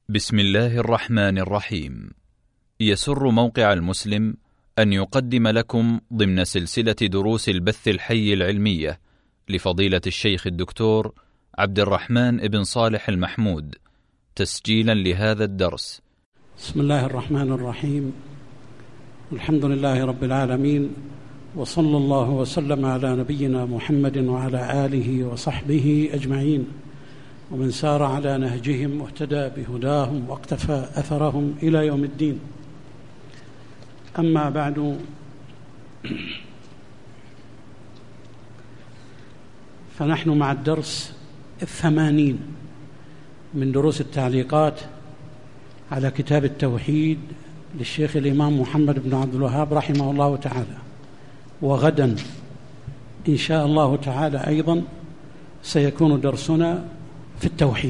بسم الله الرحمن الرحيم. يسر موقع المسلم أن يقدم لكم ضمن سلسلة دروس البث الحي العلمية لفضيلة الشيخ الدكتور عبد الرحمن بن صالح المحمود تسجيلا لهذا الدرس. بسم الله الرحمن الرحيم. الحمد لله رب العالمين، وصلى الله وسلم على نبينا محمد وعلى آله وصحبه أجمعين، ومن سار على نهجهم واهتدى بهداهم واقتفى أثرهم إلى يوم الدين. أما بعد، فنحن مع الدرس 80 من دروس التعليقات على كتاب التوحيد للشيخ الإمام محمد بن عبد الوهاب رحمه الله تعالى. وغدا إن شاء الله تعالى أيضا سيكون درسنا في التوحيد،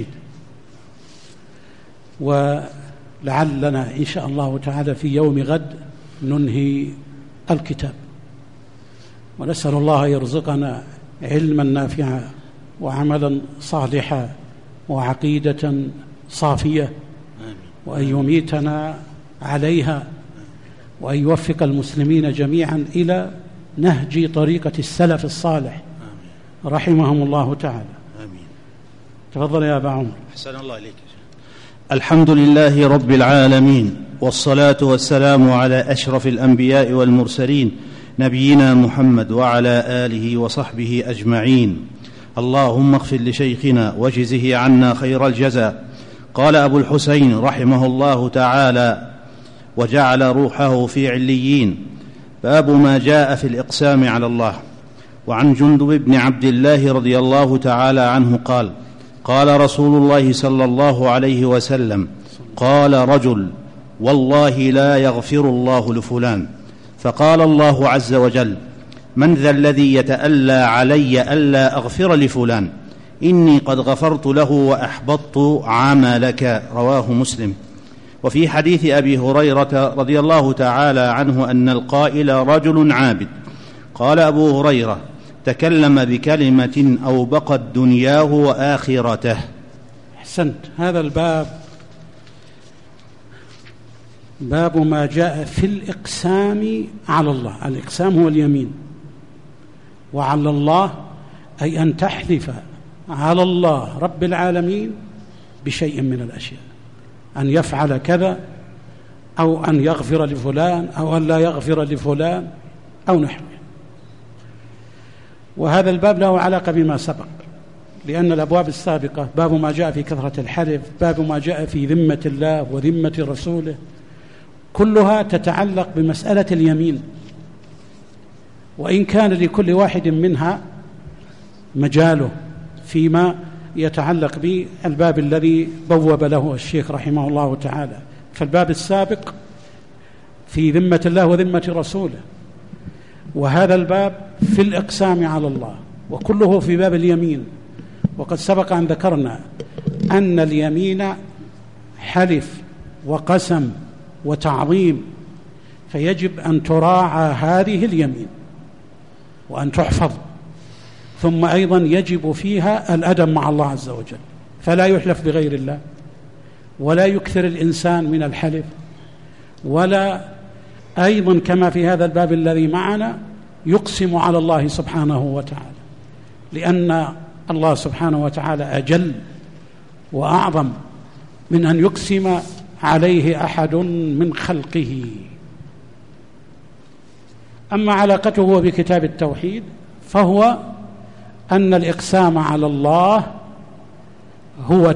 ولعلنا إن شاء الله تعالى في يوم غد ننهي الكتاب، ونسأل الله يرزقنا علما نافعا وعملا صالحا وعقيدة صافية، وأن يميتنا عليها، وأن يوفق المسلمين جميعا إلى نهج طريقة السلف الصالح رحمهم الله تعالى. تفضل يا أبا عمر. أحسن الله إليك. الحمد لله رب العالمين، والصلاة والسلام على أشرف الأنبياء والمرسلين نبينا محمد وعلى آله وصحبه أجمعين. اللهم اغفر لشيخنا وجزه عنا خير الجزاء. قال أبو الحسين رحمه الله تعالى: وجعل روحه في عليين. باب ما جاء في الإقسام على الله. وعن جندب بن عبد الله رضي الله تعالى عنه قال: قال رسول الله صلى الله عليه وسلم: قال رجل: والله لا يغفر الله لفلان. فقال الله عز وجل: من ذا الذي يتألى علي ألا أغفر لفلان؟ إني قد غفرت له وأحبطت عملك. رواه مسلم. وفي حديث أبي هريرة رضي الله تعالى عنه أن القائل رجل عابد. قال أبو هريرة: تكلم بكلمة أوبقت دنياه وآخرته. أحسنت. هذا الباب باب ما جاء في الإقسام على الله. الإقسام هو اليمين، وعلى الله أي أن تحلف على الله رب العالمين بشيء من الأشياء، أن يفعل كذا، أو أن يغفر لفلان، أو أن لا يغفر لفلان، أو نحوه. وهذا الباب له علاقة بما سبق، لأن الأبواب السابقة باب ما جاء في كثرة الحلف، باب ما جاء في ذمة الله وذمة رسوله، كلها تتعلق بمسألة اليمين، وإن كان لكل واحد منها مجاله فيما يتعلق بالباب الذي بوب له الشيخ رحمه الله تعالى. فالباب السابق في ذمة الله وذمة رسوله، وهذا الباب في الإقسام على الله، وكله في باب اليمين. وقد سبق أن ذكرنا أن اليمين حلف وقسم وتعظيم، فيجب أن تراعى هذه اليمين وأن تحفظ، ثم أيضا يجب فيها الأدب مع الله عز وجل، فلا يحلف بغير الله، ولا يكثر الإنسان من الحلف، ولا أيضا كما في هذا الباب الذي معنا يقسم على الله سبحانه وتعالى، لأن الله سبحانه وتعالى أجل وأعظم من أن يقسم عليه أحد من خلقه. أما علاقته بكتاب التوحيد فهو أن الإقسام على الله هو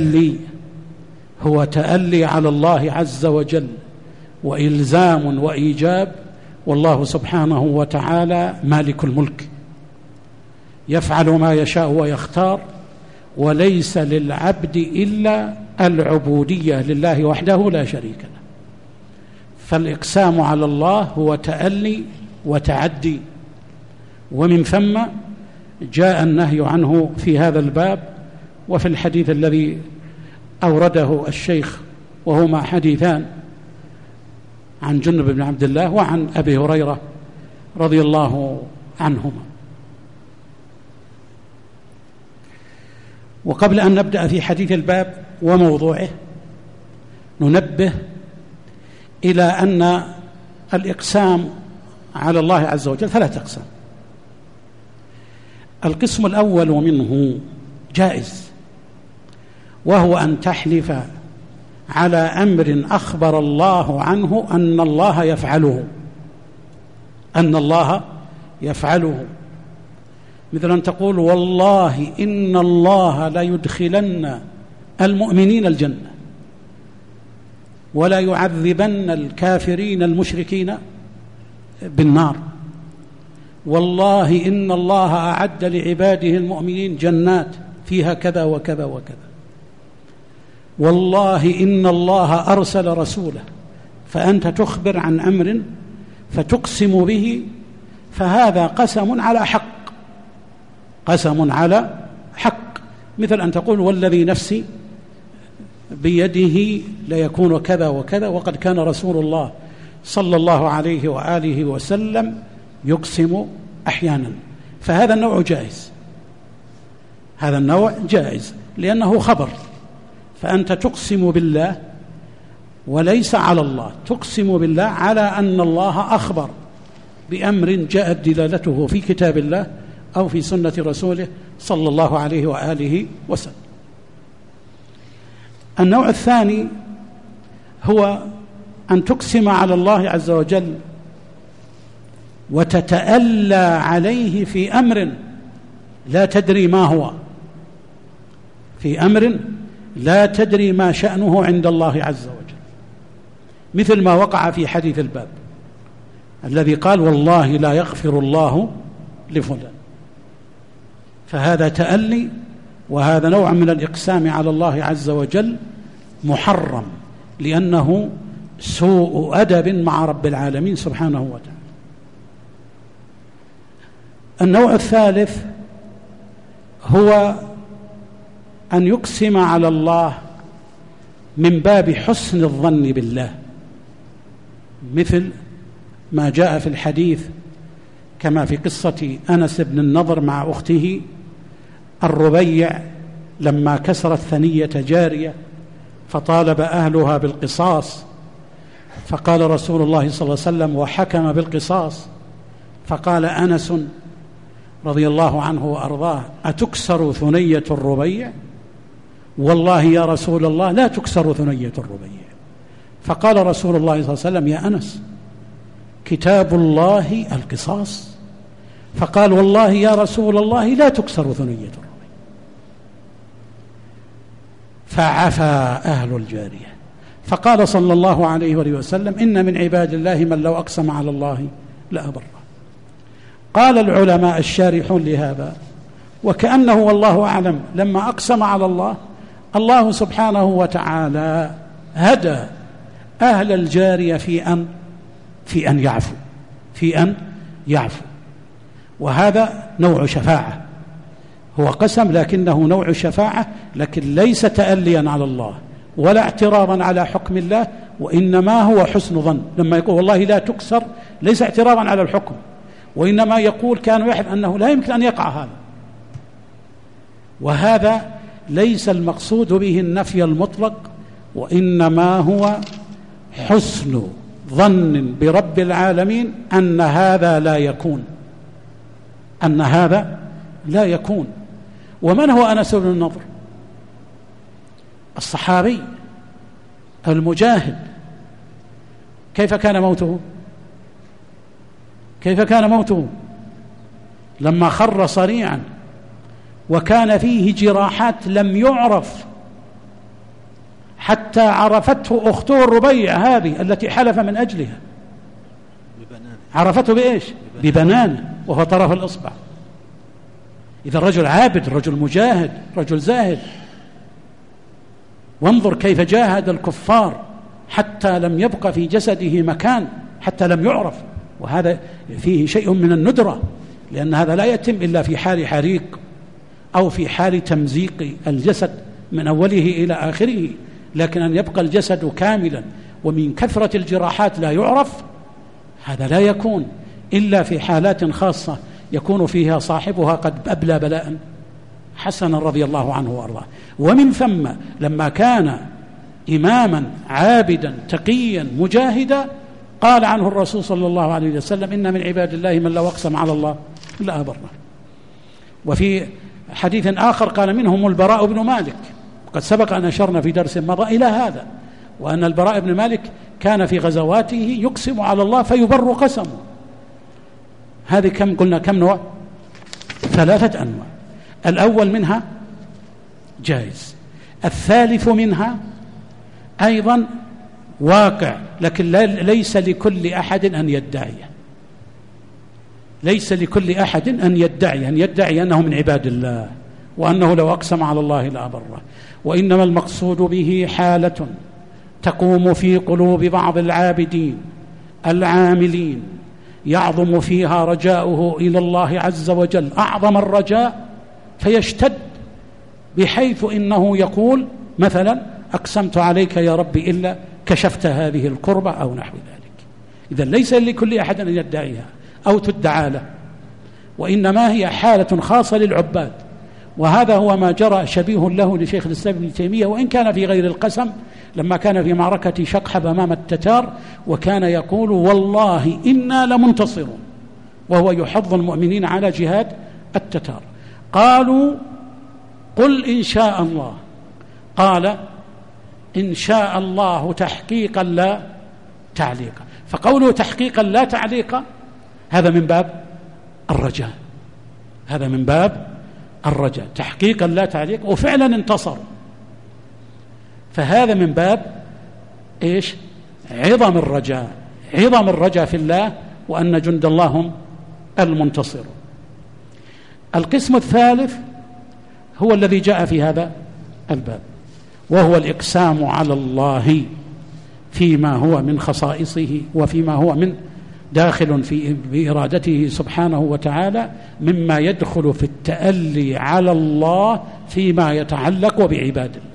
تألي على الله عز وجل، وإلزام وإيجاب، والله سبحانه وتعالى مالك الملك يفعل ما يشاء ويختار، وليس للعبد إلا العبودية لله وحده لا شريك له. فالإقسام على الله هو تألي وتعدي، ومن ثم جاء النهي عنه في هذا الباب. وفي الحديث الذي أورده الشيخ، وهما حديثان عن جندب بن عبد الله وعن أبي هريرة رضي الله عنهما. وقبل أن نبدأ في حديث الباب وموضوعه، ننبه إلى أن الإقسام على الله عز وجل 3 أقسام. القسم الأول منه جائز، وهو أن تحلف على أمر أخبر الله عنه أن الله يفعله، مثل أن تقول والله إن الله لا يدخلن المؤمنين الجنة ولا يعذبن الكافرين المشركين بالنار، والله إن الله أعد لعباده المؤمنين جنات فيها كذا وكذا وكذا، والله إن الله أرسل رسوله، فأنت تخبر عن أمر فتقسم به، فهذا قسم على حق، مثل أن تقول والذي نفسي بيده ليكون كذا وكذا، وقد كان رسول الله صلى الله عليه وآله وسلم يقسم أحيانا، فهذا النوع جائز، هذا النوع جائز لأنه خبر، فأنت تقسم بالله وليس على الله، تقسم بالله على أن الله أخبر بأمر جاءت دلالته في كتاب الله أو في سنة رسوله صلى الله عليه وآله وسلم. النوع الثاني هو أن تقسم على الله عز وجل وتتألى عليه في أمر لا تدري ما هو، في أمر لا تدري ما شأنه عند الله عز وجل، مثل ما وقع في حديث الباب الذي قال والله لا يغفر الله لفلان، فهذا تألي، وهذا نوع من الإقسام على الله عز وجل محرم، لأنه سوء أدب مع رب العالمين سبحانه وتعالى. النوع الثالث هو أن يقسم على الله من باب حسن الظن بالله، مثل ما جاء في الحديث كما في قصة أنس بن النضر مع أخته الربيع لما كسرت ثنية جارية فطالب أهلها بالقصاص، فقال رسول الله صلى الله عليه وسلم وحكم بالقصاص، فقال أنس رضي الله عنه وأرضاه أتكسر ثنية الربيع؟ والله يا رسول الله لا تكسر ثنية الربيع. فقال رسول الله صلى الله عليه وسلم يا أنس كتاب الله القصاص، فقال والله يا رسول الله لا تكسر ثنية الربيع. فعفى أهل الجارية، فقال صلى الله عليه وسلم إن من عباد الله من لو أقسم على الله لأبره. قال العلماء الشارحون لهذا وكأنه والله أعلم لما أقسم على الله، الله سبحانه وتعالى هدى أهل الجارية في أن يعفوا، وهذا نوع شفاعة، هو قسم لكنه نوع شفاعة، لكن ليس تأليا على الله ولا اعتراضا على حكم الله، وإنما هو حسن ظن. لما يقول والله لا تكسر ليس اعتراضا على الحكم، وإنما يقول كانوا يحب أنه لا يمكن أن يقع هذا، وهذا ليس المقصود به النفي المطلق، وإنما هو حسن ظن برب العالمين أن هذا لا يكون. ومن هو أنس بن النضر؟ الصحابي المجاهد. كيف كان موته؟ لما خر صريعا وكان فيه جراحات لم يعرف، حتى عرفته أخته الربيع هذه التي حلف من أجلها، عرفته بإيش؟ ببنانه، وهو طرف الإصبع. إذا رجل عابد، رجل مجاهد، رجل زاهد. وانظر كيف جاهد الكفار حتى لم يبق في جسده مكان، حتى لم يعرف، وهذا فيه شيء من الندرة، لأن هذا لا يتم إلا في حال حريق أو في حال تمزيق الجسد من أوله إلى آخره، لكن أن يبقى الجسد كاملا ومن كثرة الجراحات لا يعرف، هذا لا يكون إلا في حالات خاصة يكون فيها صاحبها قد أبلى بلاء حسنا رضي الله عنه وأرضاه. ومن ثم لما كان إماما عابدا تقيا مجاهدا قال عنه الرسول صلى الله عليه وسلم: إن من عباد الله من لو أقسم على الله لا أبره. وفي حديث آخر قال: منهم البراء بن مالك. قد سبق أن أشرنا في درس مضى إلى هذا، وأن البراء بن مالك كان في غزواته يقسم على الله فيبر قسمه. هذه كم قلنا؟ كم نوع؟ 3 أنواع. الأول منها جائز، الثالث منها أيضا واقع، لكن ليس لكل أحد أن يدعيه، ليس لكل أحد أن يدعي أنه من عباد الله وأنه لو أقسم على الله لأبره، وإنما المقصود به حالة تقوم في قلوب بعض العابدين العاملين يعظم فيها رجاؤه إلى الله عز وجل أعظم الرجاء، فيشتد بحيث إنه يقول مثلا: أقسمت عليك يا ربي إلا كشفت هذه الكربة أو نحو ذلك. إذن ليس لكل أحد أن يدعيها أو تدعى له، وإنما هي حالة خاصة للعباد. وهذا هو ما جرى شبيه له لشيخ الإسلام ابن تيمية، وإن كان في غير القسم، لما كان في معركة شقحب أمام التتار وكان يقول: والله إنا لمنتصرون، وهو يحض المؤمنين على جهاد التتار. قالوا: قل إن شاء الله. قال: إن شاء الله تحقيقا لا تعليقا. فقوله تحقيقا لا تعليقا هذا من باب الرجاء، هذا من باب الرجاء، تحقيقا لا تعليق، وفعلا انتصروا. فهذا من باب إيش؟ عظم الرجاء، عظم الرجاء في الله، وأن جند الله هم المنتصرون. القسم الثالث هو الذي جاء في هذا الباب، وهو الإقسام على الله فيما هو من خصائصه وفيما هو من داخل في إرادته سبحانه وتعالى، مما يدخل في التألي على الله فيما يتعلق بعباد الله.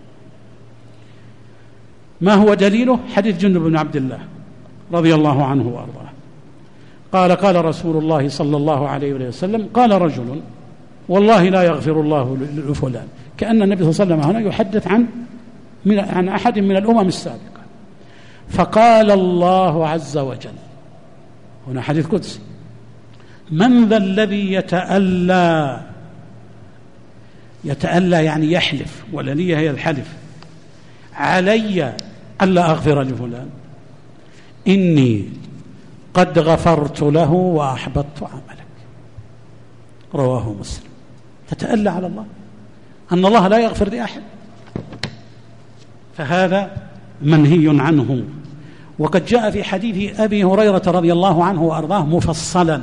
ما هو دليله؟ حديث جندب بن عبد الله رضي الله عنه وأرضاه قال: قال رسول الله صلى الله عليه وسلم: قال رجل: والله لا يغفر الله لفلان. كأن النبي صلى الله عليه وسلم هنا يحدث عن أحد من الأمم السابقة. فقال الله عز وجل، هنا حديث قدسي: من ذا الذي يتألى يعني يحلف، والنية هي الحلف، علي ألا أغفر لفلان؟ إني قد غفرت له وأحبطت عملك. رواه مسلم. تتألى على الله أن الله لا يغفر لأحد، فهذا منهي عنه. وقد جاء في حديث أبي هريرة رضي الله عنه وأرضاه مفصلا،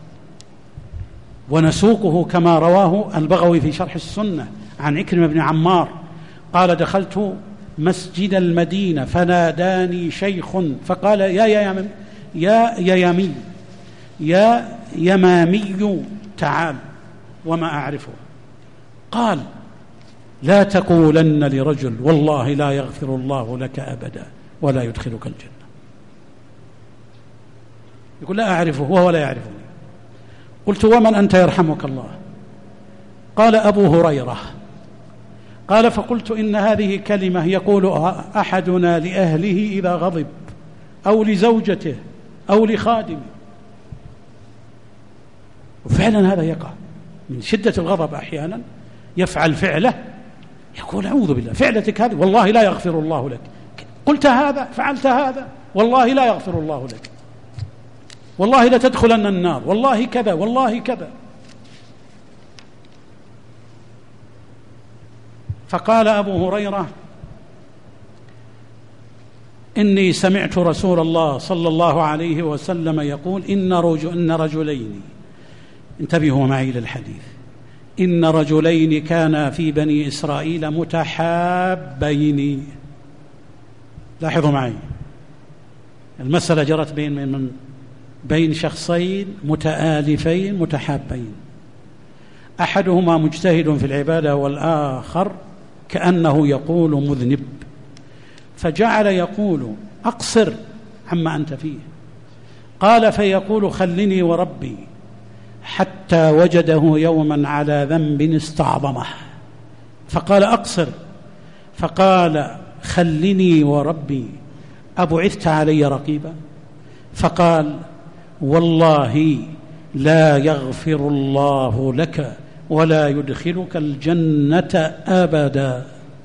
ونسوقه كما رواه البغوي في شرح السنة عن عكرمة بن عمار قال: دخلت مسجد المدينة فناداني شيخ فقال: يا يمامي تعال، وما أعرفه. قال: لا تقولن لرجل والله لا يغفر الله لك أبدا ولا يدخلك الجنة. يقول: لا أعرفه وهو لا يعرفني. قلت: ومن أنت يرحمك الله؟ قال: أبو هريرة. قال: فقلت: إن هذه كلمة يقول أحدنا لأهله إذا غضب، أو لزوجته، أو لخادمه. وفعلا هذا يقع من شدة الغضب، أحيانا يفعل فعله يقول: أعوذ بالله، فعلتك هذه والله لا يغفر الله لك، قلت هذا، فعلت هذا، والله لا يغفر الله لك، والله لتدخلن النار، والله كذا، والله كذا. فقال أبو هريرة: إني سمعت رسول الله صلى الله عليه وسلم يقول: إن رجلين، انتبهوا معي للحديث، إن رجلين كانا في بني إسرائيل متحابين. لاحظوا معي، المسألة جرت بين شخصين متآلفين متحابين، أحدهما مجتهد في العبادة والآخر كأنه يقول مذنب، فجعل يقول: أقصر عما أنت فيه. قال: فيقول: خلني وربي، حتى وجده يوما على ذنب استعظمه فقال: أقصر. فقال: خلني وربي أبعثت علي رقيبا؟ فقال والله لا يغفر الله لك ولا يدخلك الجنة أبدا.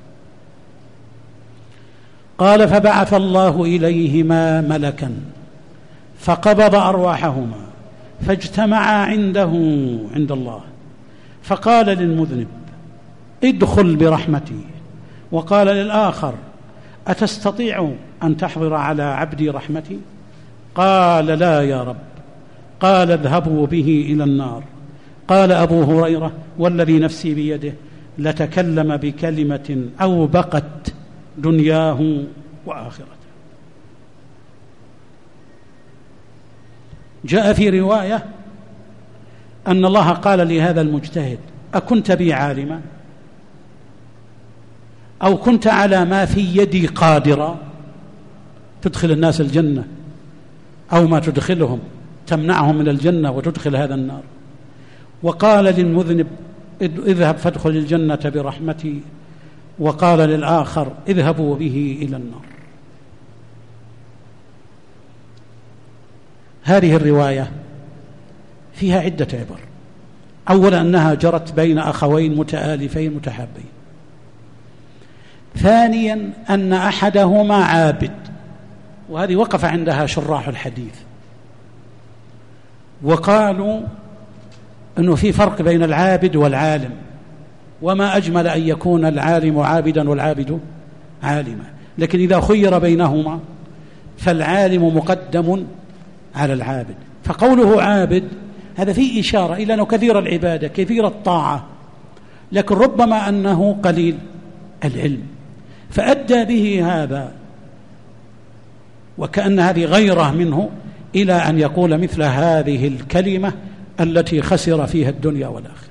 قال فبعث الله إليهما ملكا فقبض أرواحهما فاجتمعا عنده عند الله، فقال للمذنب ادخل برحمتي، وقال للآخر أتستطيع أن تحضر على عبدي رحمتي؟ قال لا يا رب. قال اذهبوا به إلى النار. قال أبو هريرة والذي نفسي بيده لتكلم بكلمة أوبقت دنياه وآخرته. جاء في رواية أن الله قال لهذا المجتهد أكنت بي عالما أو كنت على ما في يدي قادرا تدخل الناس الجنة أو ما تدخلهم تمنعهم من الجنة وتدخل هذا النار؟ وقال للمذنب اذهب فادخل الجنة برحمتي، وقال للآخر اذهبوا به إلى النار. هذه الرواية فيها عدة عبر. أولا أنها جرت بين أخوين متآلفين متحابين. ثانيا أن أحدهما عابد، وهذه وقف عندها شراح الحديث وقالوا أنه في فرق بين العابد والعالم، وما أجمل أن يكون العالم عابدا والعابد عالما، لكن إذا خير بينهما فالعالم مقدم على العابد. فقوله عابد هذا فيه إشارة إلى أنه كثير العبادة كثير الطاعة، لكن ربما أنه قليل العلم، فأدى به هذا وكأن هذه غيرة منه إلى أن يقول مثل هذه الكلمة التي خسر فيها الدنيا والآخرة.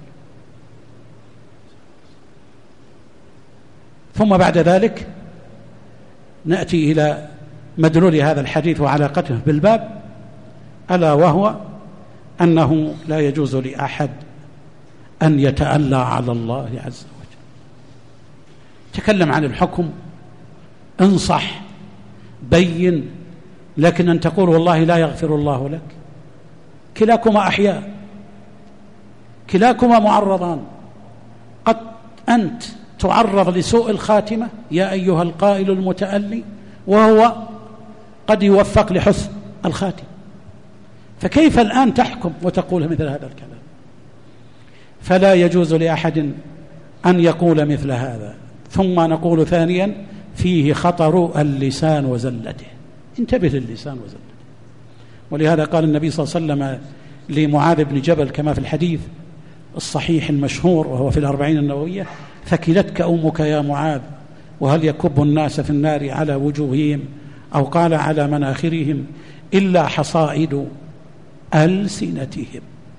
ثم بعد ذلك نأتي إلى مدلول هذا الحديث وعلاقته بالباب، ألا وهو أنه لا يجوز لأحد أن يتألى على الله عز وجل. تكلم عن الحكم، انصح، بين، لكن أن تقول والله لا يغفر الله لك، كلاكما أحياء، كلاكما معرضان. قد أنت تعرض لسوء الخاتمة يا أيها القائل المتألي، وهو قد يوفق لحسن الخاتمة، فكيف الآن تحكم وتقول مثل هذا الكلام؟ فلا يجوز لأحد أن يقول مثل هذا. ثم نقول ثانيا فيه خطر اللسان وزلته، انتبه للسان وزلته. ولهذا قال النبي صلى الله عليه وسلم لمعاذ بن جبل كما في الحديث الصحيح المشهور وهو في الأربعين النووية: ثكلتك أمك يا معاذ، وهل يكب الناس في النار على وجوههم أو قال على مناخرهم إلا حصائد ألسنتهم.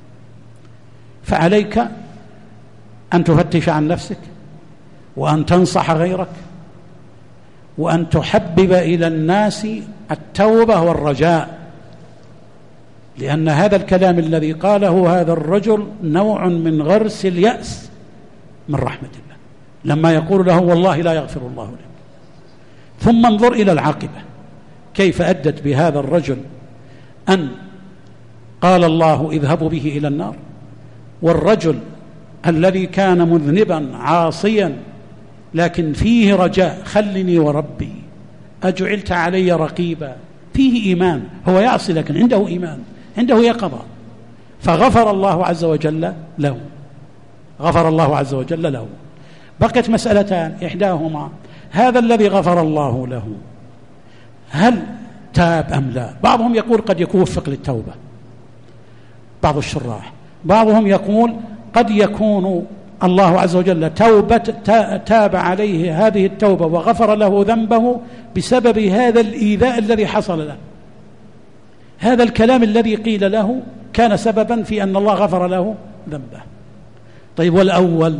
فعليك أن تفتش عن نفسك، وأن تنصح غيرك، وأن تحبب إلى الناس التوبة والرجاء، لأن هذا الكلام الذي قاله هذا الرجل نوع من غرس اليأس من رحمة الله، لما يقول له والله لا يغفر الله لك. ثم انظر إلى العاقبة كيف أدت بهذا الرجل أن قال الله اذهبوا به إلى النار، والرجل الذي كان مذنبا عاصيا لكن فيه رجاء خلني وربي أجعلت علي رقيبا، فيه إيمان، هو يعصي لكن عنده إيمان، عنده يقظة، فغفر الله عز وجل له، غفر الله عز وجل له. بقيت مسألتان، إحداهما هذا الذي غفر الله له هل تاب أم لا؟ بعضهم يقول قد يوفق للتوبة، بعض الشراح، بعضهم يقول قد يكون الله عز وجل تاب عليه هذه التوبة وغفر له ذنبه بسبب هذا الإيذاء الذي حصل له، هذا الكلام الذي قيل له كان سببا في أن الله غفر له ذنبه. طيب والأول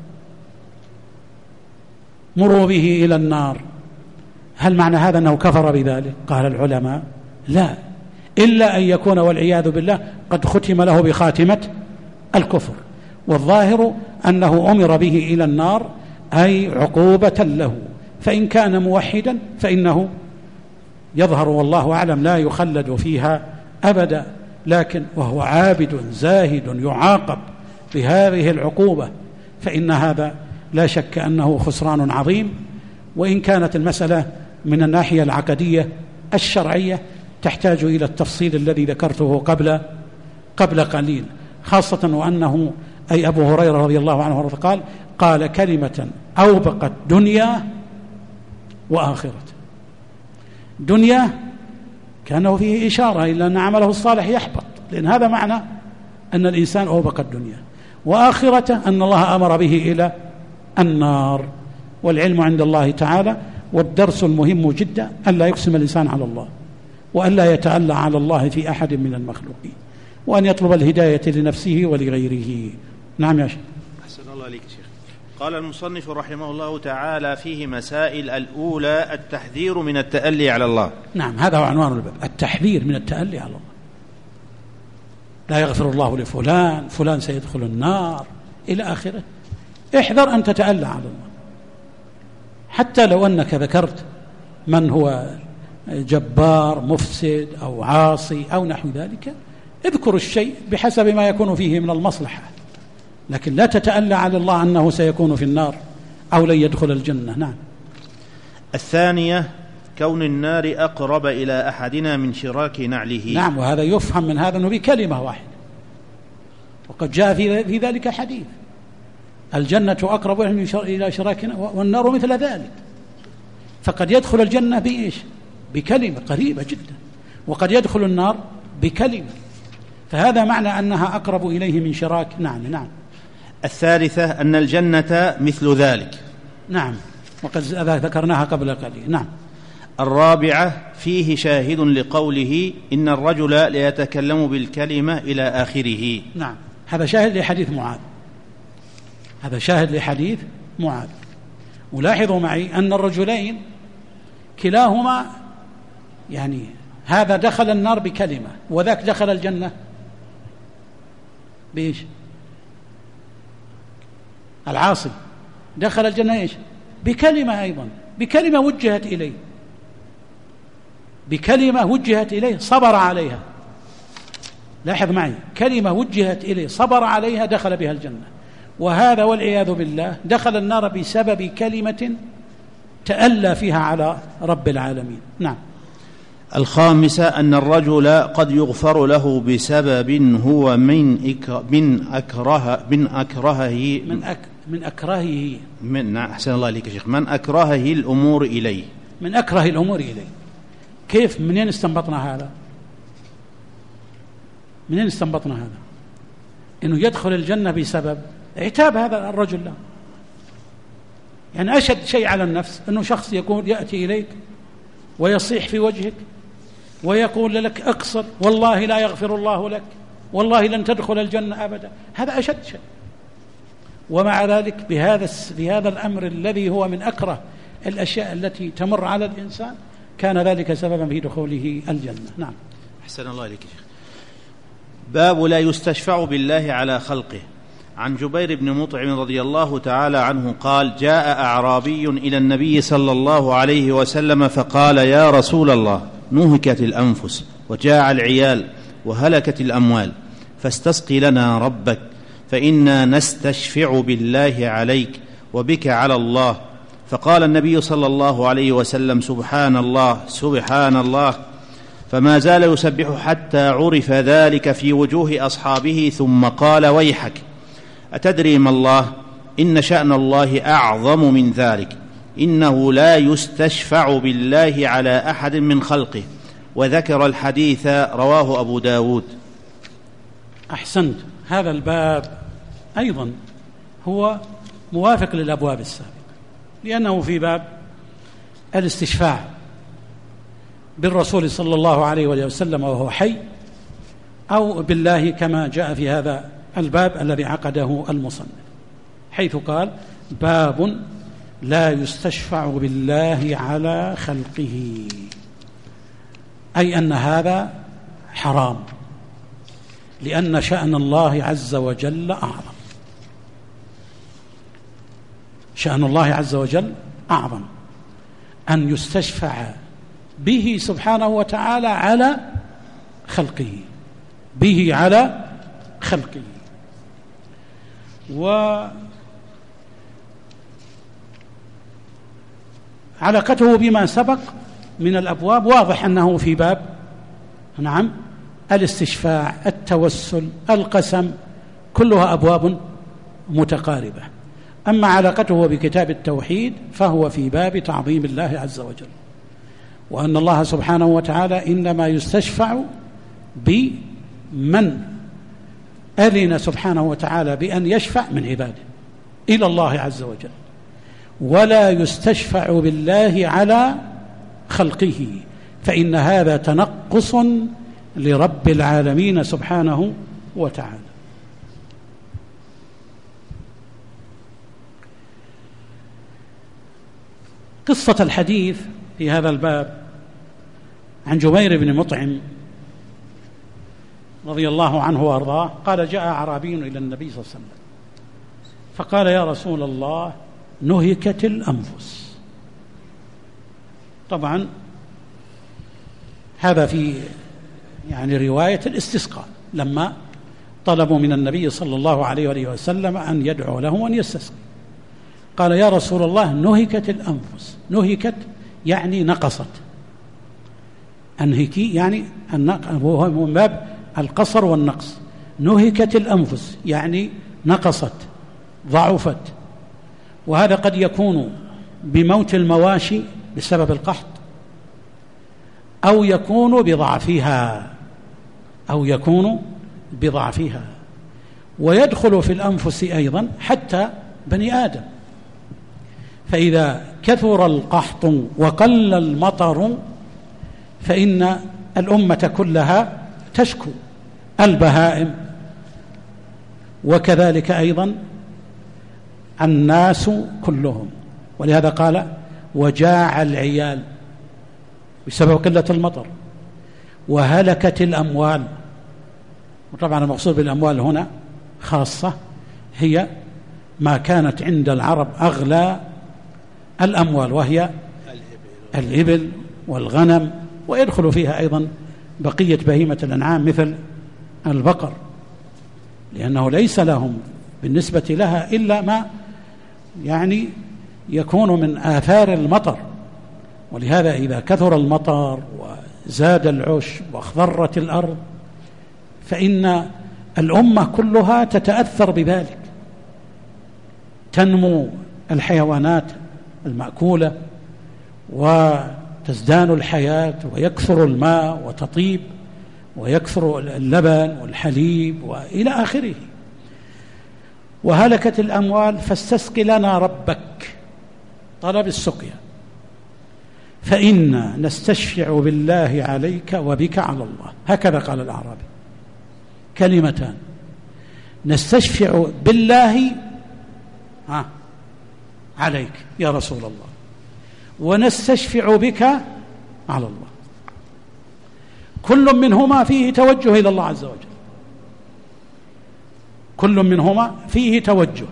مروا به إلى النار، هل معنى هذا أنه كفر بذلك؟ قال العلماء لا، إلا أن يكون والعياذ بالله قد ختم له بخاتمة الكفر، والظاهر أنه أمر به إلى النار أي عقوبة له، فإن كان موحدا فإنه يظهر والله أعلم لا يخلد فيها أبدا، لكن وهو عابد زاهد يعاقب بهذه العقوبة فإن هذا لا شك أنه خسران عظيم. وإن كانت المسألة من الناحية العقدية الشرعية تحتاج إلى التفصيل الذي ذكرته قبل قليل، خاصة وأنه أي أبو هريرة رضي الله عنه قال كلمة أوبقت دنيا وآخرة. دنيا كأنه فيه إشارة إلى أن عمله الصالح يحبط، لأن هذا معنى أن الإنسان أوبق الدنيا، وآخرة أن الله أمر به إلى النار. والعلم عند الله تعالى، والدرس المهم جدا ألا يقسم الإنسان على الله، وألا يتألى على الله في أحد من المخلوقين، وأن يطلب الهداية لنفسه ولغيره. نعم يا شيخ. أحسن الله عليك شيخ. قال المصنف رحمه الله تعالى فيه مسائل. الأولى التحذير من التألي على الله. نعم، هذا هو عنوان الباب، التحذير من التألي على الله. لا يغفر الله لفلان، فلان سيدخل النار إلى آخره. احذر أن تتألى على الله، حتى لو أنك ذكرت من هو جبار مفسد أو عاصي أو نحو ذلك، اذكر الشيء بحسب ما يكون فيه من المصلحة، لكن لا تتألى على الله أنه سيكون في النار أو لن يدخل الجنة. نعم. الثانية كون النار أقرب إلى أحدنا من شراك نعله. نعم، وهذا يفهم من هذا أنه بكلمة واحدة، وقد جاء في ذلك حديث: الجنة أقرب إلى شراكنا والنار مثل ذلك. فقد يدخل الجنة بإيش؟ بكلمة قريبة جدا، وقد يدخل النار بكلمة، فهذا معنى أنها أقرب إليه من شراك. نعم. الثالثة أن الجنة مثل ذلك. نعم، وقد ذكرناها قبل قليل. نعم. الرابعة فيه شاهد لقوله إن الرجل ليتكلم بالكلمة إلى آخره. نعم، هذا شاهد لحديث معاذ. ولاحظوا معي أن الرجلين كلاهما يعني هذا دخل النار بكلمة وذاك دخل الجنة بإيش؟ العاصي دخل الجنة إيش؟ بكلمة، أيضا بكلمة وجهت إليه صبر عليها. لاحظ معي، كلمة وجهت إليه صبر عليها دخل بها الجنة. وهذا والعياذ بالله دخل النار بسبب كلمة تألى فيها على رب العالمين. نعم. الخامسة أن الرجل قد يغفر له بسبب هو من أحسن الله عليك شيخ، من أكرهه الأمور إليه. من أكره الأمور إليه. كيف؟ منين استنبطنا هذا؟ إنه يدخل الجنة بسبب عتاب هذا الرجل له. يعني أشد شيء على النفس أنه شخص يأتي إليك ويصيح في وجهك ويقول لك اقصر، والله لا يغفر الله لك، والله لن تدخل الجنة أبدا. هذا أشد شيء. ومع ذلك بهذا الأمر الذي هو من أكره الأشياء التي تمر على الإنسان كان ذلك سببا في دخوله الجنة. نعم. أحسن الله عليك شيخ. باب لا يستشفع بالله على خلقه. عن جبير بن مطعم رضي الله تعالى عنه قال: جاء أعرابي إلى النبي صلى الله عليه وسلم فقال: يا رسول الله، نهكت الأنفس وجاع العيال وهلكت الأموال، فاستسقي لنا ربك، فإنا نستشفع بالله عليك وبك على الله. فقال النبي صلى الله عليه وسلم: سبحان الله سبحان الله. فما زال يسبح حتى عرف ذلك في وجوه أصحابه، ثم قال: ويحك، أتدري ما الله؟ إن شأن الله أعظم من ذلك، إنه لا يستشفع بالله على أحد من خلقه. وذكر الحديث، رواه أبو داود. أحسنت. هذا الباب أيضا هو موافق للأبواب السابقة، لأنه في باب الاستشفاع بالرسول صلى الله عليه وسلم وهو حي، أو بالله كما جاء في هذا الباب الذي عقده المصنف، حيث قال: باب لا يستشفع بالله على خلقه، أي أن هذا حرام، لأن شأن الله عز وجل أعظم. شأن الله عز وجل أعظم. أن يستشفع به سبحانه وتعالى على خلقه، به على خلقه. وعلاقته بما سبق من الأبواب واضح أنه في باب الاستشفاع، التوسل، القسم، كلها أبواب متقاربة. أما علاقته بكتاب التوحيد فهو في باب تعظيم الله عز وجل، وأن الله سبحانه وتعالى إنما يستشفع بمن أذن سبحانه وتعالى بأن يشفع من عباده إلى الله عز وجل، ولا يستشفع بالله على خلقه، فإن هذا تنقص لرب العالمين سبحانه وتعالى. قصة الحديث في هذا الباب عن جبير بن مطعم رضي الله عنه وارضاه قال: جاء أعرابي إلى النبي صلى الله عليه وسلم فقال: يا رسول الله، نهكت الأنفس. طبعا هذا في رواية الاستسقاء، لما طلبوا من النبي صلى الله عليه وآله وسلم أن يدعو له وأن يستسقي، قال: يا رسول الله، نهكت الأنفس. نهكت يعني نقصت، أنهكي يعني هو من باب القصر والنقص. نهكت الأنفس يعني نقصت، ضعفت، وهذا قد يكون بموت المواشي بسبب القحط، أو يكون بضعفها، ويدخل في الأنفس أيضا حتى بني آدم. فإذا كثر القحط وقل المطر فإن الأمة كلها تشكو، البهائم، وكذلك أيضا الناس كلهم. ولهذا قال: وجاع العيال بسبب قلة المطر، وهلكت الأموال. وطبعا المقصود بالأموال هنا خاصة هي ما كانت عند العرب أغلى الأموال، وهي الإبل والغنم، ويدخل فيها أيضا بقية بهيمة الأنعام مثل البقر، لأنه ليس لهم بالنسبة لها إلا ما يكون من آثار المطر. ولهذا إذا كثر المطر وزاد العشب واخضرت الأرض فإن الأمة كلها تتأثر بذلك، تنمو الحيوانات المأكولة وتزدان الحياة ويكثر الماء وتطيب ويكثر اللبن والحليب وإلى آخره. وهلكت الأموال فاستسق لنا ربك، طلب السقيا، فإنا نستشفع بالله عليك وبك على الله. هكذا قال الأعرابي، كلمتان: نستشفع بالله عليك يا رسول الله، ونستشفع بك على الله. كل منهما فيه توجه إلى الله عز وجل، كل منهما فيه توجه،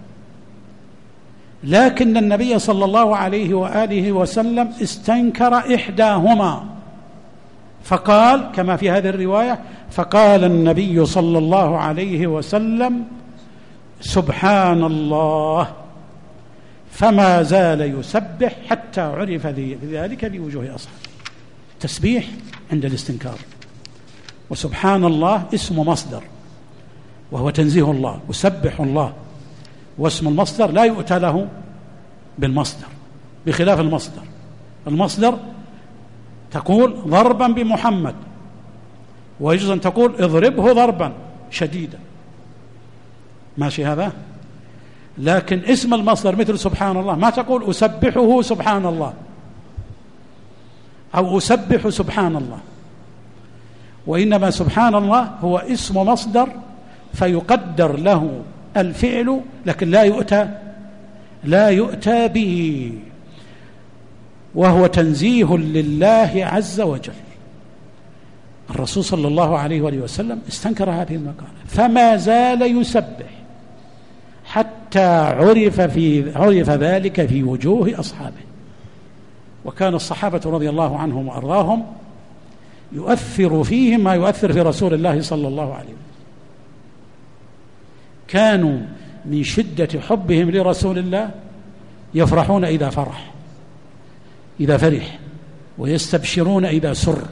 لكن النبي صلى الله عليه وآله وسلم استنكر إحداهما فقال كما في هذه الرواية: فقال النبي صلى الله عليه وسلم: سبحان الله، فما زال يسبح حتى عرف ذلك بوجوه أصحابه. تسبيح عند الاستنكار، وسبحان الله اسم مصدر وهو تنزيه الله، يسبح الله، واسم المصدر لا يؤتى له بالمصدر بخلاف المصدر. المصدر تقول ضربا بمحمد، ويجوز أن تقول اضربه ضربا شديدا، ماشي هذا. لكن اسم المصدر مثل سبحان الله ما تقول أسبحه سبحان الله أو أسبح سبحان الله، وإنما سبحان الله هو اسم مصدر فيقدر له الفعل، لكن لا يؤتى به، وهو تنزيه لله عز وجل. الرسول صلى الله عليه وآله وسلم استنكر هذه المقالة، فما زال يسبح حتى عرف ذلك في وجوه أصحابه. وكان الصحابة رضي الله عنهم وأرضاهم يؤثر فيهم ما يؤثر في رسول الله صلى الله عليه وسلم. كانوا من شدة حبهم لرسول الله يفرحون إذا فرح، ويستبشرون إذا سر،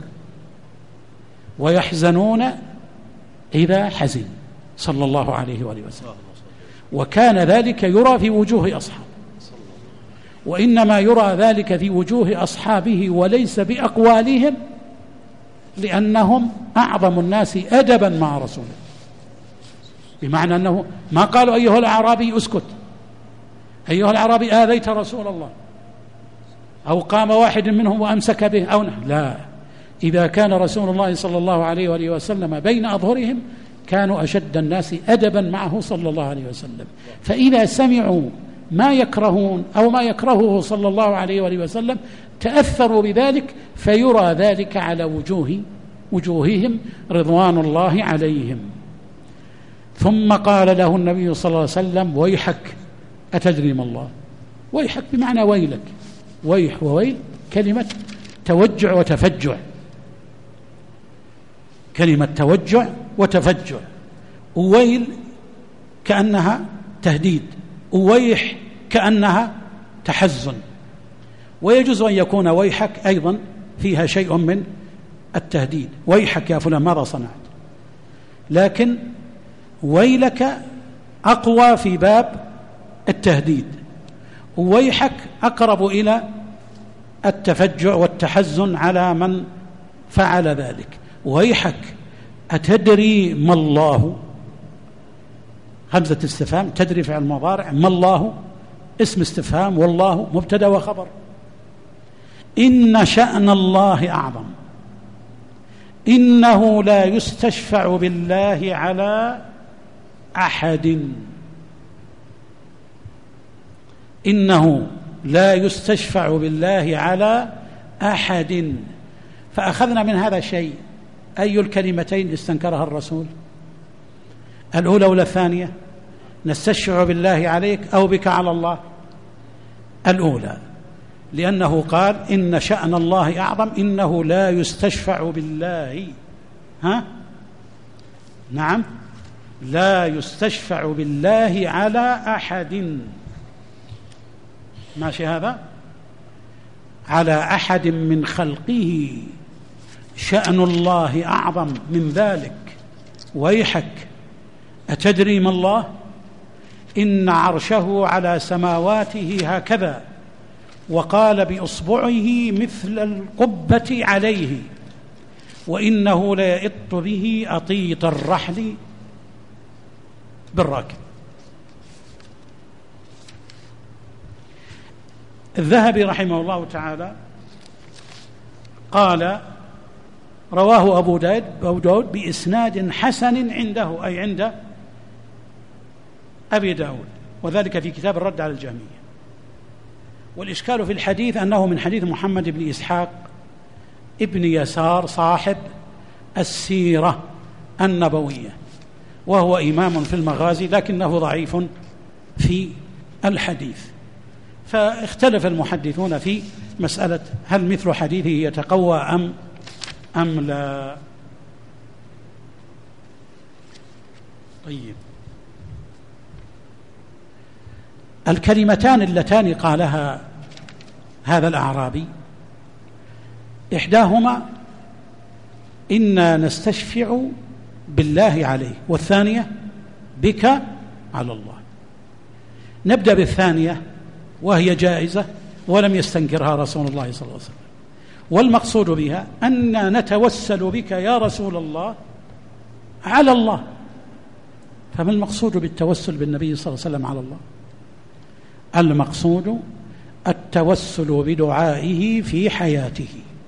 ويحزنون إذا حزن صلى الله عليه وآله وسلم. وكان ذلك يرى في وجوه أصحابه، وإنما يرى ذلك في وجوه أصحابه وليس بأقوالهم، لأنهم أعظم الناس أدبا مع رسوله، بمعنى أنه ما قالوا أيها الأعرابي اسكت، أيها الأعرابي آذيت رسول الله، أو قام واحد منهم وأمسك به أو لا. إذا كان رسول الله صلى الله عليه وآله وسلم بين أظهرهم كانوا أشد الناس أدبا معه صلى الله عليه وسلم. فإذا سمعوا ما يكرهون أو ما يكرهه صلى الله عليه وآله وسلم تأثروا بذلك، فيرى ذلك على وجوههم رضوان الله عليهم. ثم قال له النبي صلى الله عليه وسلم: ويحك أتدري ما الله؟ ويحك بمعنى ويلك. ويح وويل كلمة توجع وتفجع، كلمة توجع وتفجع. وويل كأنها تهديد، وويح كأنها تحزن. ويجوز أن يكون ويحك أيضا فيها شيء من التهديد، ويحك يا فلان ماذا صنعت، لكن ويلك أقوى في باب التهديد، وويحك أقرب إلى التفجع والتحزن على من فعل ذلك. ويحك أتدري ما الله؟ همزة استفهام، تدري فعل مضارع، ما الله اسم استفهام، والله مبتدأ وخبر. إن شأن الله أعظم، إنه لا يستشفع بالله على أحد، إنه لا يستشفع بالله على أحد. فأخذنا من هذا شيء. أي الكلمتين استنكرها الرسول؟ الأولى ولا الثانية؟ نستشفع بالله عليك أو بك على الله؟ الأولى، لأنه قال إن شأن الله أعظم، إنه لا يستشفع بالله. نعم، لا يستشفع بالله على أحد. ماشي هذا؟ على أحد من خلقه، شأن الله أعظم من ذلك. ويحك أتدري ما الله؟ إن عرشه على سماواته هكذا، وقال بإصبعه مثل القبة عليه، وإنه ليئط به أطيط الرحل بالراكب. الذهبي رحمه الله تعالى قال: رواه أبو داود بإسناد حسن عنده، أي عند أبي داود، وذلك في كتاب الرد على الجهمية. والإشكال في الحديث أنه من حديث محمد بن إسحاق ابن يسار صاحب السيرة النبوية، وهو إمام في المغازي لكنه ضعيف في الحديث. فاختلف المحدثون في مسألة هل مثل حديثه يتقوى أم لا. طيب، الكلمتان اللتان قالها هذا الأعرابي إحداهما إنا نستشفع بالله عليه، والثانية بك على الله. نبدأ بالثانية وهي جائزة ولم يستنكرها رسول الله صلى الله عليه وسلم، والمقصود بها أن نتوسل بك يا رسول الله على الله. فما المقصود بالتوسل بالنبي صلى الله عليه وسلم على الله؟ المقصود التوسل بدعائه في حياته.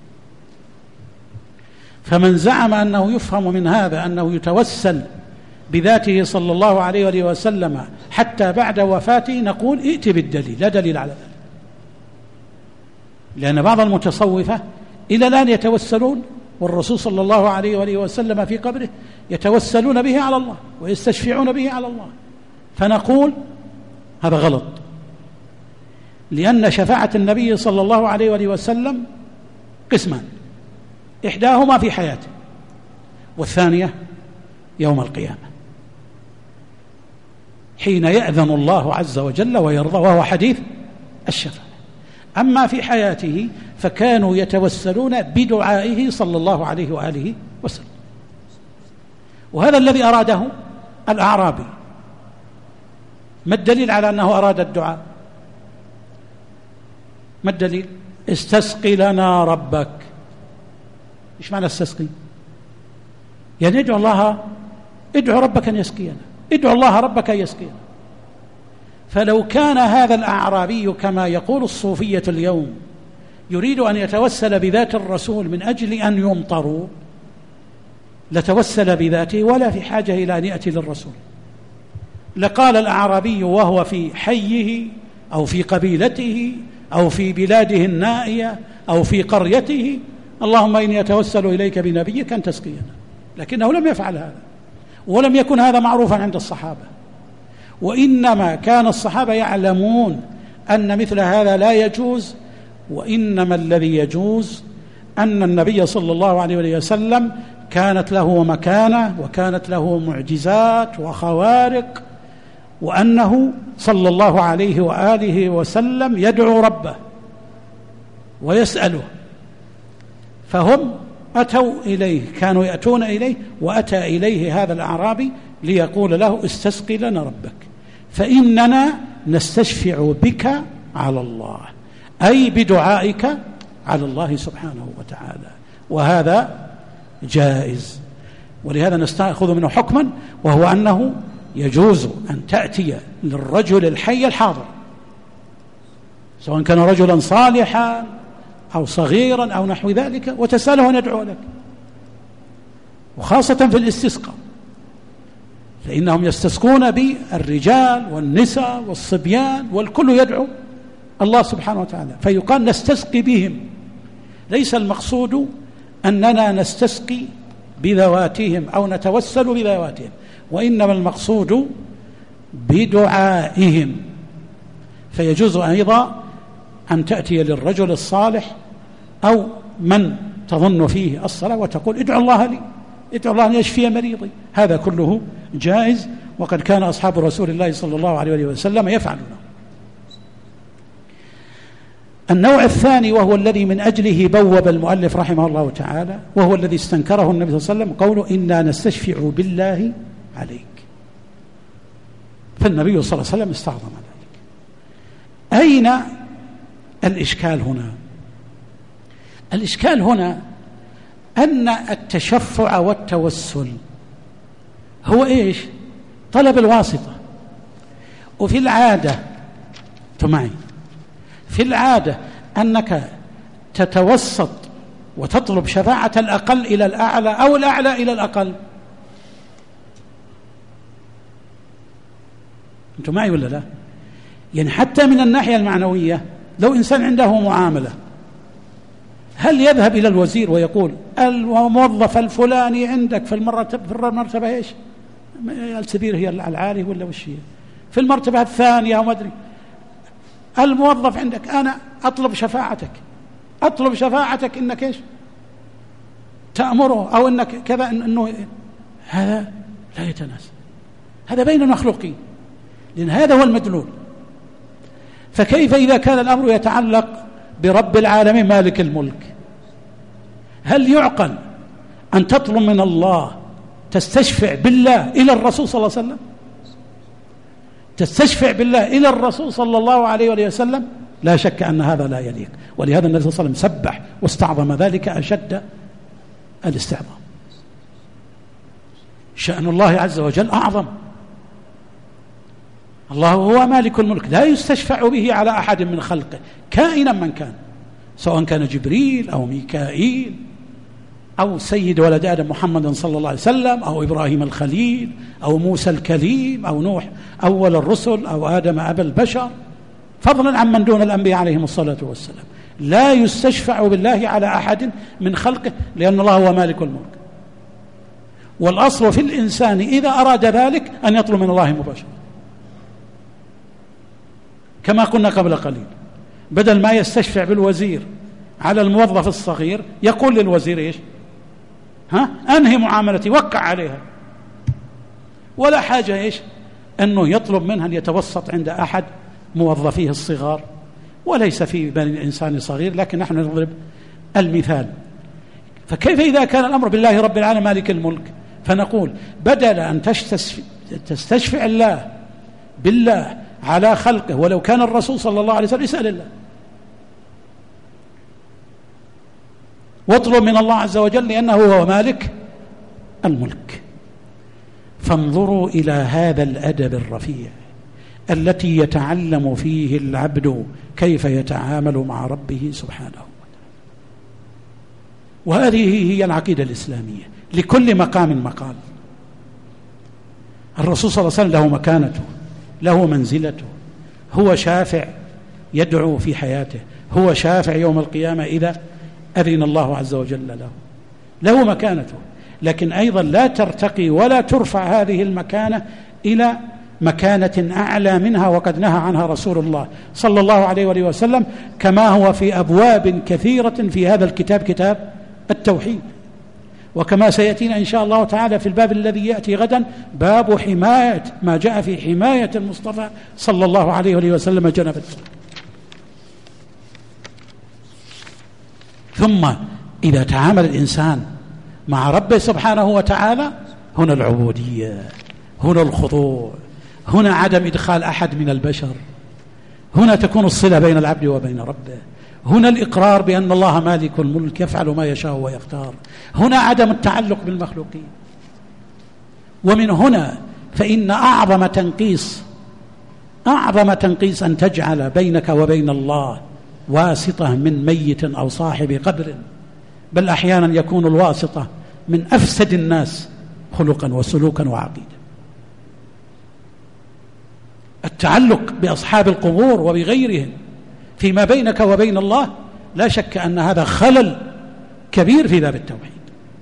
فمن زعم أنه يفهم من هذا أنه يتوسل بذاته صلى الله عليه وآله وسلم حتى بعد وفاته، نقول ائت بالدليل، لا دليل على ذلك. لأن بعض المتصوفة إلى الآن يتوسلون والرسول صلى الله عليه وآله وسلم في قبره يتوسلون به على الله ويستشفعون به على الله، فنقول هذا غلط. لأن شفاعة النبي صلى الله عليه وآله وسلم قسمان، إحداهما في حياته والثانية يوم القيامة حين يأذن الله عز وجل ويرضى، وهو حديث الشفاعة. أما في حياته فكانوا يتوسلون بدعائه صلى الله عليه وآله وسلم، وهذا الذي أراده الأعرابي. ما الدليل على أنه أراد الدعاء؟ ما الدليل؟ استسقي لنا ربك. إيش معنى استسقي؟ يعني ادعو الله، ادعو ربك أن يسقينا، ادعو الله ربك أن يسقينا. فلو كان هذا الأعرابي كما يقول الصوفية اليوم يريد أن يتوسل بذات الرسول من أجل أن يمطروا لتوسل بذاته ولا في حاجة إلى أن يأتي للرسول. لقال الأعرابي وهو في حيه أو في قبيلته أو في بلاده النائية أو في قريته: اللهم إني أتوسل إليك بنبيك أن تسقينا. لكنه لم يفعل هذا، ولم يكن هذا معروفا عند الصحابة، وإنما كان الصحابة يعلمون أن مثل هذا لا يجوز، وإنما الذي يجوز أن النبي صلى الله عليه وسلم كانت له مكانة وكانت له معجزات وخوارق، وأنه صلى الله عليه وآله وسلم يدعو ربه ويسأله. فهم أتوا إليه، كانوا يأتون إليه، وأتى إليه هذا الأعرابي ليقول له: استسقي لنا ربك فإننا نستشفع بك على الله، أي بدعائك على الله سبحانه وتعالى. وهذا جائز، ولهذا نستأخذ منه حكما، وهو أنه يجوز أن تأتي للرجل الحي الحاضر، سواء كان رجلا صالحا أو صغيرا أو نحو ذلك، وتسأله أن يدعو لك، وخاصة في الاستسقاء، فإنهم يستسقون بالرجال والنساء والصبيان، والكل يدعو الله سبحانه وتعالى، فيقال نستسقي بهم. ليس المقصود أننا نستسقي بذواتهم أو نتوسل بذواتهم، وإنما المقصود بدعائهم. فيجوز أيضا أن تأتي للرجل الصالح أو من تظن فيه الصلاة وتقول: ادعو الله لي، ادعو الله أن يشفي مريضي. هذا كله جائز، وقد كان أصحاب رسول الله صلى الله عليه وسلم يفعلونه. النوع الثاني، وهو الذي من أجله بوب المؤلف رحمه الله تعالى، وهو الذي استنكره النبي صلى الله عليه وسلم، قوله: إنا نستشفع بالله عليك. فالنبي صلى الله عليه وسلم استعظم ذلك. أين الإشكال هنا؟ الإشكال هنا أن التشفع والتوسل هو إيش؟ طلب الواسطة. وفي العادة، معي، في العادة أنك تتوسط وتطلب شفاعة الأقل إلى الأعلى أو الأعلى إلى الأقل. أنتم معي ولا لا؟ يعني حتى من الناحية المعنوية، لو إنسان عنده معاملة، هل يذهب إلى الوزير ويقول: الموظف الفلاني عندك في المرتبة إيش؟ السبير هي العالي ولا وش هي؟ في المرتبة الثانية وما أدري، الموظف عندك، أنا أطلب شفاعتك إنك إيش؟ تأمره، أو إنك كذا، إنه هذا لا يتناسب، هذا بين المخلوقين، لأن هذا هو المدلول. فكيف إذا كان الأمر يتعلق برب العالمين مالك الملك؟ هل يعقل أن تطلب من الله تستشفع بالله إلى الرسول صلى الله عليه وسلم؟ تستشفع بالله إلى الرسول صلى الله عليه وسلم؟ لا شك أن هذا لا يليق، ولهذا النبي صلى الله عليه وسلم سبح واستعظم ذلك أشد الاستعظام. شأن الله عز وجل أعظم. الله هو مالك الملك، لا يستشفع به على أحد من خلقه كائنا من كان، سواء كان جبريل أو ميكائيل أو سيد ولد آدم محمد صلى الله عليه وسلم، أو إبراهيم الخليل، أو موسى الكليم، أو نوح أول الرسل، أو آدم أبا البشر، فضلا عن من دون الأنبياء عليهم الصلاة والسلام. لا يستشفع بالله على أحد من خلقه، لأن الله هو مالك الملك. والأصل في الإنسان إذا أراد ذلك أن يطلب من الله مباشرة، كما قلنا قبل قليل. بدل ما يستشفع بالوزير على الموظف الصغير يقول للوزير إيش؟ أنهي معاملتي، وقع عليها. ولا حاجة إيش؟ أنه يطلب منها أن يتوسط عند أحد موظفيه الصغار، وليس في بني الإنسان صغير، لكن نحن نضرب المثال. فكيف إذا كان الأمر بالله رب العالمين مالك الملك؟ فنقول بدل أن تستشفع الله بالله على خلقه، ولو كان الرسول صلى الله عليه وسلم يسأل الله واطلب من الله عز وجل، لأنه هو مالك الملك. فانظروا إلى هذا الأدب الرفيع التي يتعلم فيه العبد كيف يتعامل مع ربه سبحانه وتعالى. وهذه هي العقيدة الإسلامية، لكل مقام مقال. الرسول صلى الله عليه وسلم له مكانته، له منزلته، هو شافع يدعو في حياته، هو شافع يوم القيامة إذا أذن الله عز وجل له مكانته. لكن أيضا لا ترتقي ولا ترفع هذه المكانة إلى مكانة أعلى منها، وقد نهى عنها رسول الله صلى الله عليه وآله وسلم، كما هو في أبواب كثيرة في هذا الكتاب، كتاب التوحيد. وكما سيأتينا إن شاء الله تعالى في الباب الذي يأتي غدا، باب حماية ما جاء في حماية المصطفى صلى الله عليه وآله وسلم جنب التوحيد. ثم إذا تعامل الإنسان مع ربه سبحانه وتعالى، هنا العبودية، هنا الخضوع، هنا عدم إدخال أحد من البشر، هنا تكون الصلة بين العبد وبين ربه، هنا الإقرار بأن الله مالك الملك يفعل ما يشاء ويختار، هنا عدم التعلق بالمخلوقين. ومن هنا فإن أعظم تنقيص أن تجعل بينك وبين الله واسطة من ميت أو صاحب قبر، بل أحيانا يكون الواسطة من أفسد الناس خلقا وسلوكا وعقيدة. التعلق بأصحاب القبور وبغيرهم فيما بينك وبين الله، لا شك أن هذا خلل كبير في باب التوحيد،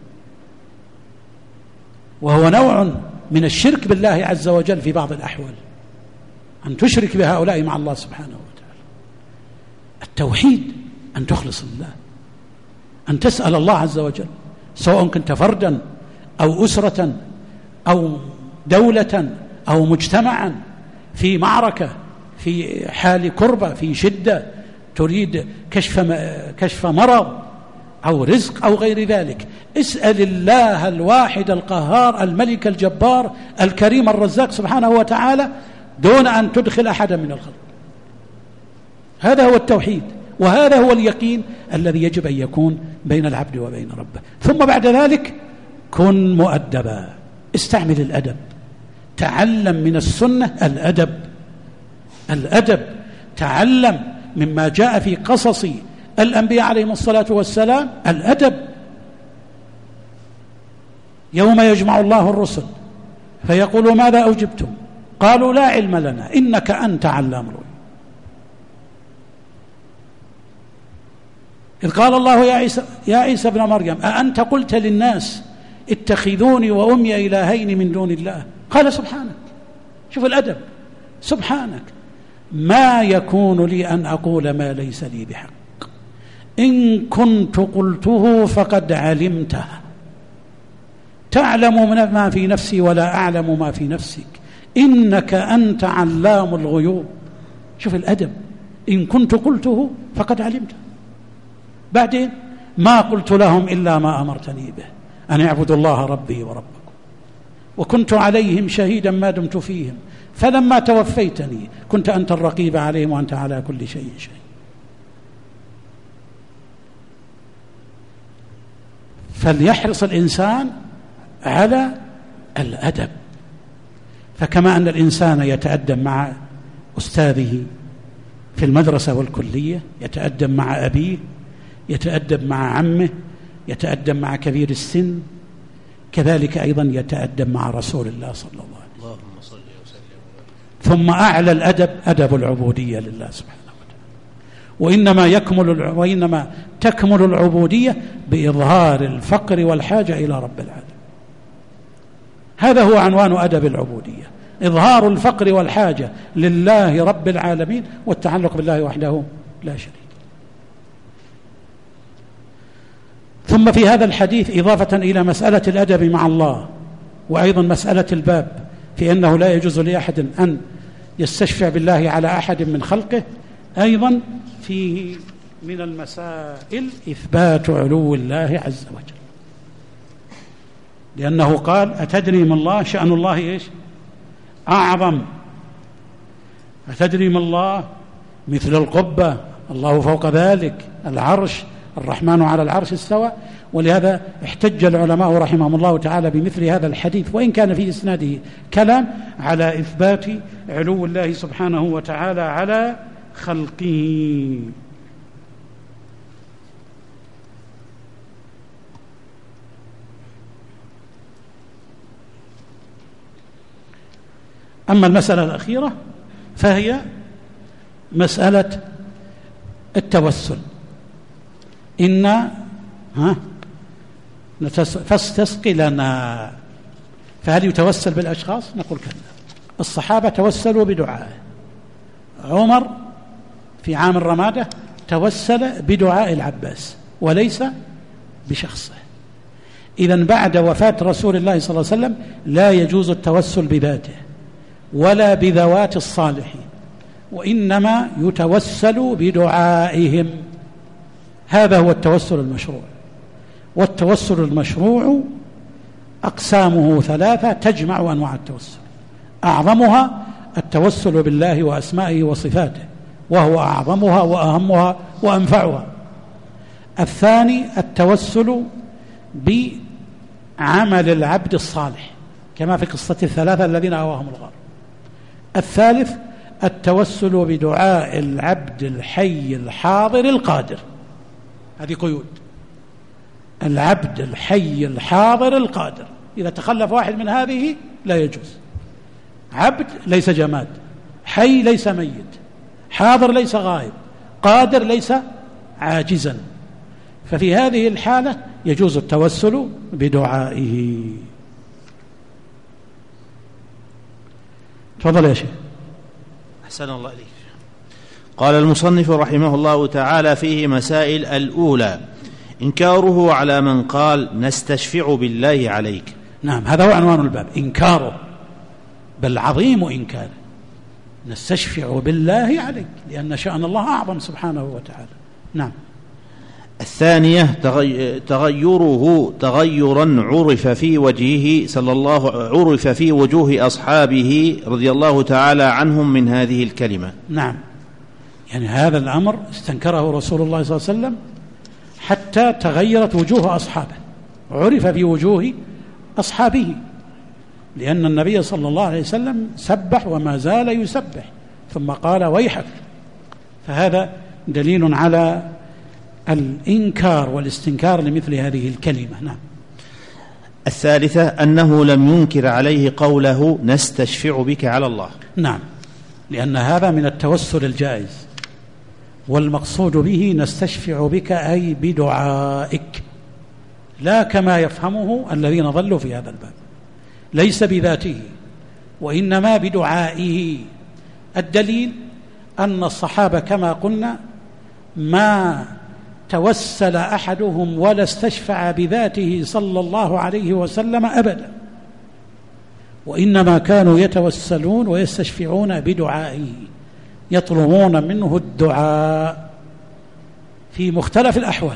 وهو نوع من الشرك بالله عز وجل في بعض الأحوال، أن تشرك بهؤلاء مع الله سبحانه وتعالى. التوحيد أن تخلص الله، أن تسأل الله عز وجل، سواء كنت فردا أو أسرة أو دولة أو مجتمعا، في معركة، في حال كربة، في شدة، تريد كشف مرض أو رزق أو غير ذلك، اسأل الله الواحد القهار الملك الجبار الكريم الرزاق سبحانه وتعالى، دون أن تدخل أحدا من الخلق. هذا هو التوحيد، وهذا هو اليقين الذي يجب أن يكون بين العبد وبين ربه. ثم بعد ذلك كن مؤدبا، استعمل الأدب، تعلم من السنة الأدب، تعلم مما جاء في قصص الأنبياء عليهم الصلاة والسلام الأدب. يوم يجمع الله الرسل فيقول ماذا أجبتم؟ قالوا لا علم لنا إنك أنت علام الغيوب. إذ قال الله يا عيسى ابن مريم أأنت قلت للناس اتخذوني وأمي إلهين من دون الله؟ قال سبحانك، شوف الأدب، سبحانك ما يكون لي أن أقول ما ليس لي بحق، إن كنت قلته فقد علمته، تعلم ما في نفسي ولا أعلم ما في نفسك، إنك أنت علام الغيوب. شوف الأدب، إن كنت قلته فقد علمته. بعدين ما قلت لهم إلا ما أمرتني به، أن اعبدوا الله ربي وربكم، وكنت عليهم شهيدا ما دمت فيهم، فلما توفيتني كنت أنت الرقيب عليهم وأنت على كل شيء شهيد. فليحرص الإنسان على الأدب. فكما أن الإنسان يتأدب مع أستاذه في المدرسة والكلية، يتأدب مع أبيه، يتأدب مع عمه، يتأدب مع كبير السن، كذلك أيضا يتأدب مع رسول الله صلى الله عليه وسلم. ثم أعلى الأدب أدب العبودية لله سبحانه وتعالى. وإنما تكمل العبودية بإظهار الفقر والحاجة إلى رب العالمين. هذا هو عنوان أدب العبودية، إظهار الفقر والحاجة لله رب العالمين، والتعلق بالله وحده لا شريك. ثم في هذا الحديث إضافة إلى مسألة الأدب مع الله، وأيضا مسألة الباب في أنه لا يجوز لأحد أن يستشفع بالله على أحد من خلقه، أيضا فيه من المسائل إثبات علو الله عز وجل، لأنه قال: أتدري ما الله؟ شأن الله إيش؟ أعظم. أتدري ما الله؟ مثل القبة، الله فوق ذلك، العرش، الرحمن على العرش استوى. ولهذا احتج العلماء رحمهم الله تعالى بمثل هذا الحديث، وإن كان في إسناده كلام، على إثبات علو الله سبحانه وتعالى على خلقه. أما المسألة الأخيرة فهي مسألة التوسل. فاستسقي لنا. فهل يتوسل بالأشخاص؟ نقول كلا. الصحابة توسلوا بدعائه. عمر في عام الرمادة توسل بدعاء العباس وليس بشخصه. إذن بعد وفاة رسول الله صلى الله عليه وسلم لا يجوز التوسل بذاته ولا بذوات الصالحين، وإنما يتوسل بدعائهم. هذا هو التوسل المشروع. والتوسل المشروع أقسامه ثلاثة تجمع أنواع التوسل، أعظمها التوسل بالله وأسمائه وصفاته، وهو أعظمها وأهمها وأنفعها. الثاني التوسل بعمل العبد الصالح كما في قصة الثلاثة الذين آواهم الغار. الثالث التوسل بدعاء العبد الحي الحاضر القادر. هذه قيود. العبد الحي الحاضر القادر، إذا تخلف واحد من هذه لا يجوز. عبد ليس جماد، حي ليس ميت، حاضر ليس غائب، قادر ليس عاجزا. ففي هذه الحالة يجوز التوسل بدعائه. تفضل يا شيخ. أحسن الله إليك. قال المصنف رحمه الله تعالى فيه مسائل. الأولى إنكاره على من قال نستشفع بالله عليك. نعم، هذا هو عنوان الباب، إنكاره، بل عظيم إنكاره. نستشفع بالله عليك لأن شأن الله أعظم سبحانه وتعالى. نعم. الثانية تغيره تغيرا عرف في وجهه عرف في وجوه أصحابه رضي الله تعالى عنهم من هذه الكلمة. نعم، يعني هذا الأمر استنكره رسول الله صلى الله عليه وسلم حتى تغيرت وجوه أصحابه، عرف في وجوه أصحابه، لأن النبي صلى الله عليه وسلم سبح وما زال يسبح ثم قال ويحك. فهذا دليل على الإنكار والاستنكار لمثل هذه الكلمة. نعم. الثالثة أنه لم ينكر عليه قوله نستشفع بك على الله. نعم، لأن هذا من التوسل الجائز، والمقصود به نستشفع بك أي بدعائك، لا كما يفهمه الذين ضلوا في هذا الباب، ليس بذاته وإنما بدعائه. الدليل أن الصحابة كما قلنا ما توسل أحدهم ولا استشفع بذاته صلى الله عليه وسلم أبدا، وإنما كانوا يتوسلون ويستشفعون بدعائه، يطلبون منه الدعاء في مختلف الأحوال.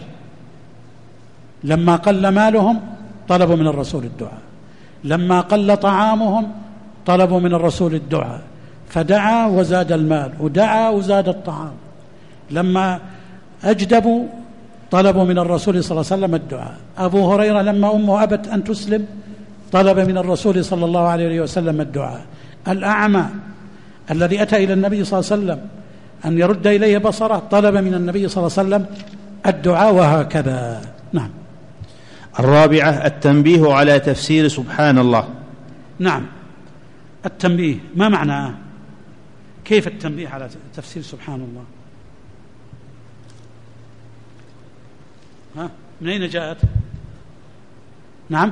لما قل مالهم طلبوا من الرسول الدعاء، لما قل طعامهم طلبوا من الرسول الدعاء، فدعا وزاد المال، ودعا وزاد الطعام. لما أجدبوا طلبوا من الرسول صلى الله عليه وسلم الدعاء. أبو هريرة لما أمه أبت أن تسلم طلب من الرسول صلى الله عليه وسلم الدعاء. الأعمى الذي أتى إلى النبي صلى الله عليه وسلم أن يرد إليه بصره طلب من النبي صلى الله عليه وسلم الدعاء، وهكذا. نعم. الرابعة التنبيه على تفسير سبحان الله. نعم، التنبيه ما معناه؟ كيف التنبيه على تفسير سبحان الله؟ من أين جاءت؟ نعم،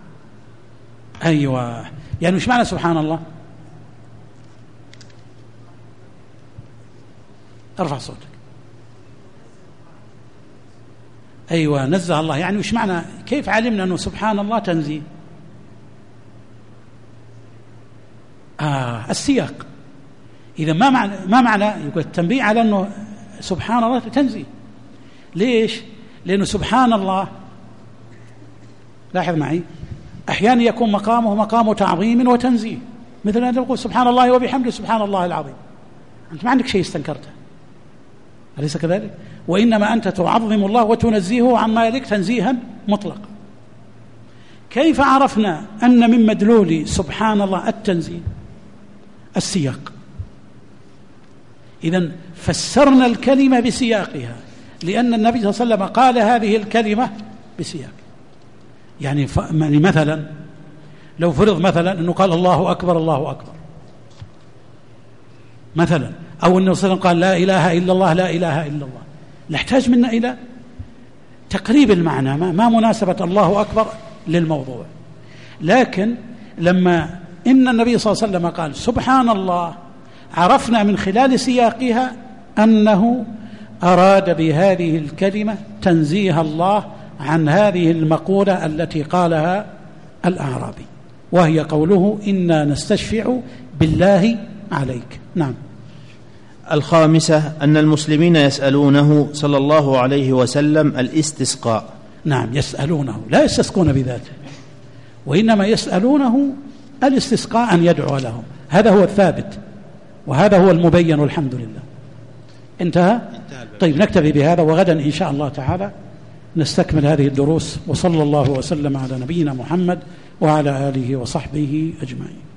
أيوة، يعني مش معنى سبحان الله؟ ارفع صوتك. أيوة نزه الله، يعني وش معنى؟ كيف علمنا أنه سبحان الله تنزيه؟ السياق. إذا ما معنى يقول التنبيه على أنه سبحان الله تنزيه. ليش؟ لأنه سبحان الله، لاحظ معي، أحيانا يكون مقامه مقام تعظيم وتنزيه، مثل أن تقول سبحان الله وبحمده سبحان الله العظيم، أنت ما عندك شيء استنكرته، أليس كذلك؟ وإنما أنت تعظم الله وتنزهه عما يليق تنزيها مطلقا. كيف عرفنا أن من مدلول سبحان الله التنزيه؟ السياق. إذن فسرنا الكلمة بسياقها، لأن النبي صلى الله عليه وسلم قال هذه الكلمة بسياق. يعني مثلا لو فرض مثلا أنه قال الله أكبر الله أكبر مثلا، أو أنه صلى الله عليه وسلم قال لا إله إلا الله لا إله إلا الله، نحتاج منا إلى تقريب المعنى، ما مناسبة الله أكبر للموضوع. لكن لما إن النبي صلى الله عليه وسلم قال سبحان الله، عرفنا من خلال سياقها أنه أراد بهذه الكلمة تنزيه الله عن هذه المقولة التي قالها الأعرابي، وهي قوله إنا نستشفع بالله عليك. نعم. الخامسة أن المسلمين يسألونه صلى الله عليه وسلم الاستسقاء. نعم، يسألونه، لا يستسقون بذاته، وإنما يسألونه الاستسقاء أن يدعو لهم، هذا هو الثابت وهذا هو المبين والحمد لله. انتهى؟ طيب نكتفي بهذا، وغدا إن شاء الله تعالى نستكمل هذه الدروس، وصلى الله وسلم على نبينا محمد وعلى آله وصحبه أجمعين.